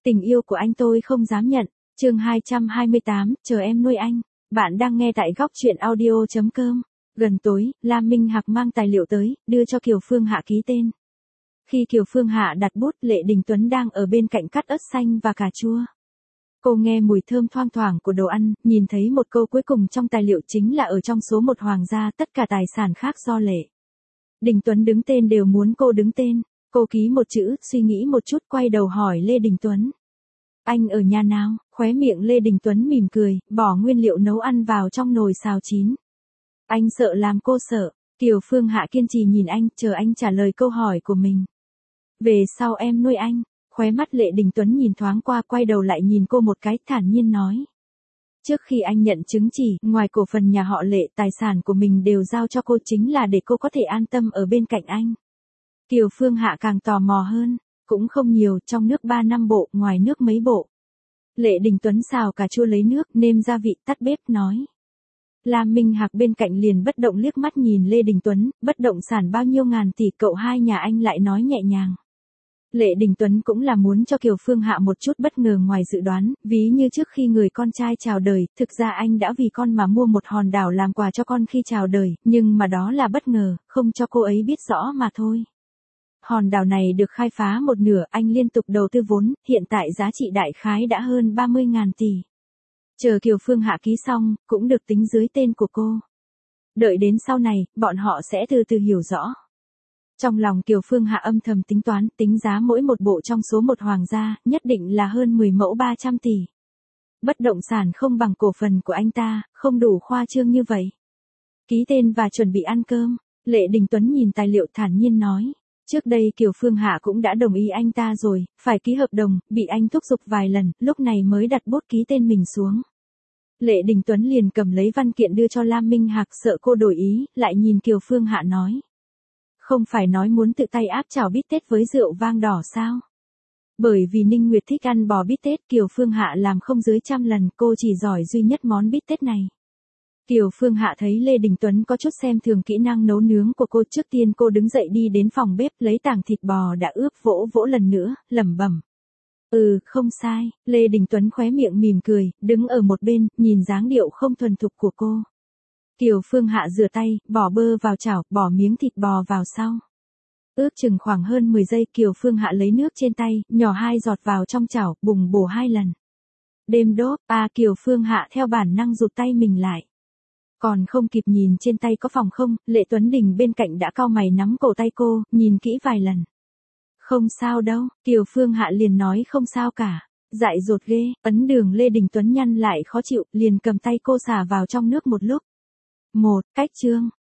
Tình yêu của anh tôi không dám nhận. Chương 228, chờ em nuôi anh. Bạn đang nghe tại góc truyện audio.com. Gần tối, Lam Minh Hạc mang tài liệu tới, đưa cho Kiều Phương Hạ ký tên. Khi Kiều Phương Hạ đặt bút, Lệ Đình Tuấn đang ở bên cạnh cắt ớt xanh và cà chua. Cô nghe mùi thơm thoang thoảng của đồ ăn, nhìn thấy một câu cuối cùng trong tài liệu chính là ở trong số 1 hoàng gia, tất cả tài sản khác do Lệ Đình Tuấn đứng tên đều muốn cô đứng tên. Cô ký một chữ, suy nghĩ một chút, quay đầu hỏi Lê Đình Tuấn. Anh ở nhà nào? Khóe miệng Lê Đình Tuấn mỉm cười, bỏ nguyên liệu nấu ăn vào trong nồi xào chín. Anh sợ làm cô sợ. Kiều Phương Hạ kiên trì nhìn anh, chờ anh trả lời câu hỏi của mình. Về sau em nuôi anh. Khóe mắt Lệ Đình Tuấn nhìn thoáng qua, quay đầu lại nhìn cô một cái, thản nhiên nói. Trước khi anh nhận chứng chỉ, ngoài cổ phần nhà họ Lệ, tài sản của mình đều giao cho cô, chính là để cô có thể an tâm ở bên cạnh anh. Kiều Phương Hạ càng tò mò hơn. Cũng không nhiều, trong nước 3-5 bộ, ngoài nước mấy bộ. Lệ Đình Tuấn xào cà chua lấy nước, nêm gia vị, tắt bếp, nói. Lam Minh Hạc bên cạnh liền bất động liếc mắt nhìn Lê Đình Tuấn, bất động sản bao nhiêu ngàn tỷ, cậu hai nhà anh lại nói nhẹ nhàng. Lệ Đình Tuấn cũng là muốn cho Kiều Phương Hạ một chút bất ngờ ngoài dự đoán, ví như trước khi người con trai chào đời, thực ra anh đã vì con mà mua một hòn đảo làm quà cho con khi chào đời, nhưng mà đó là bất ngờ, không cho cô ấy biết rõ mà thôi. Hòn đảo này được khai phá một nửa, anh liên tục đầu tư vốn, hiện tại giá trị đại khái đã hơn 30.000 tỷ. Chờ Kiều Phương Hạ ký xong, cũng được tính dưới tên của cô. Đợi đến sau này, bọn họ sẽ từ từ hiểu rõ. Trong lòng Kiều Phương Hạ âm thầm tính toán, tính giá mỗi một bộ trong số 1 hoàng gia, nhất định là hơn 10 mẫu 300 tỷ. Bất động sản không bằng cổ phần của anh ta, không đủ khoa trương như vậy. Ký tên và chuẩn bị ăn cơm, Lệ Đình Tuấn nhìn tài liệu thản nhiên nói. Trước đây Kiều Phương Hạ cũng đã đồng ý anh ta rồi, phải ký hợp đồng, bị anh thúc giục vài lần, lúc này mới đặt bút ký tên mình xuống. Lệ Đình Tuấn liền cầm lấy văn kiện đưa cho Lam Minh Hạc, sợ cô đổi ý, lại nhìn Kiều Phương Hạ nói. Không phải nói muốn tự tay áp chảo bít tết với rượu vang đỏ sao? Bởi vì Ninh Nguyệt thích ăn bò bít tết, Kiều Phương Hạ làm không dưới 100 lần, cô chỉ giỏi duy nhất món bít tết này. Kiều Phương Hạ thấy Lê Đình Tuấn có chút xem thường kỹ năng nấu nướng của cô, trước tiên cô đứng dậy đi đến phòng bếp, lấy tảng thịt bò đã ướp vỗ vỗ lần nữa, lẩm bẩm. Không sai, Lê Đình Tuấn khóe miệng mỉm cười, đứng ở một bên, nhìn dáng điệu không thuần thục của cô. Kiều Phương Hạ rửa tay, bỏ bơ vào chảo, bỏ miếng thịt bò vào sau. Ước chừng khoảng hơn 10 giây, Kiều Phương Hạ lấy nước trên tay, nhỏ 2 giọt vào trong chảo, bùng bổ 2 lần. Đêm đốt, Kiều Phương Hạ theo bản năng rụt tay mình lại. Còn không kịp nhìn trên tay có phòng không, Lệ Tuấn Đình bên cạnh đã cau mày nắm cổ tay cô, nhìn kỹ vài lần. Không sao đâu, Kiều Phương Hạ liền nói không sao cả. Dại dột ghê, ấn đường Lê Đình Tuấn nhăn lại khó chịu, liền cầm tay cô xả vào trong nước một lúc. Cách chương.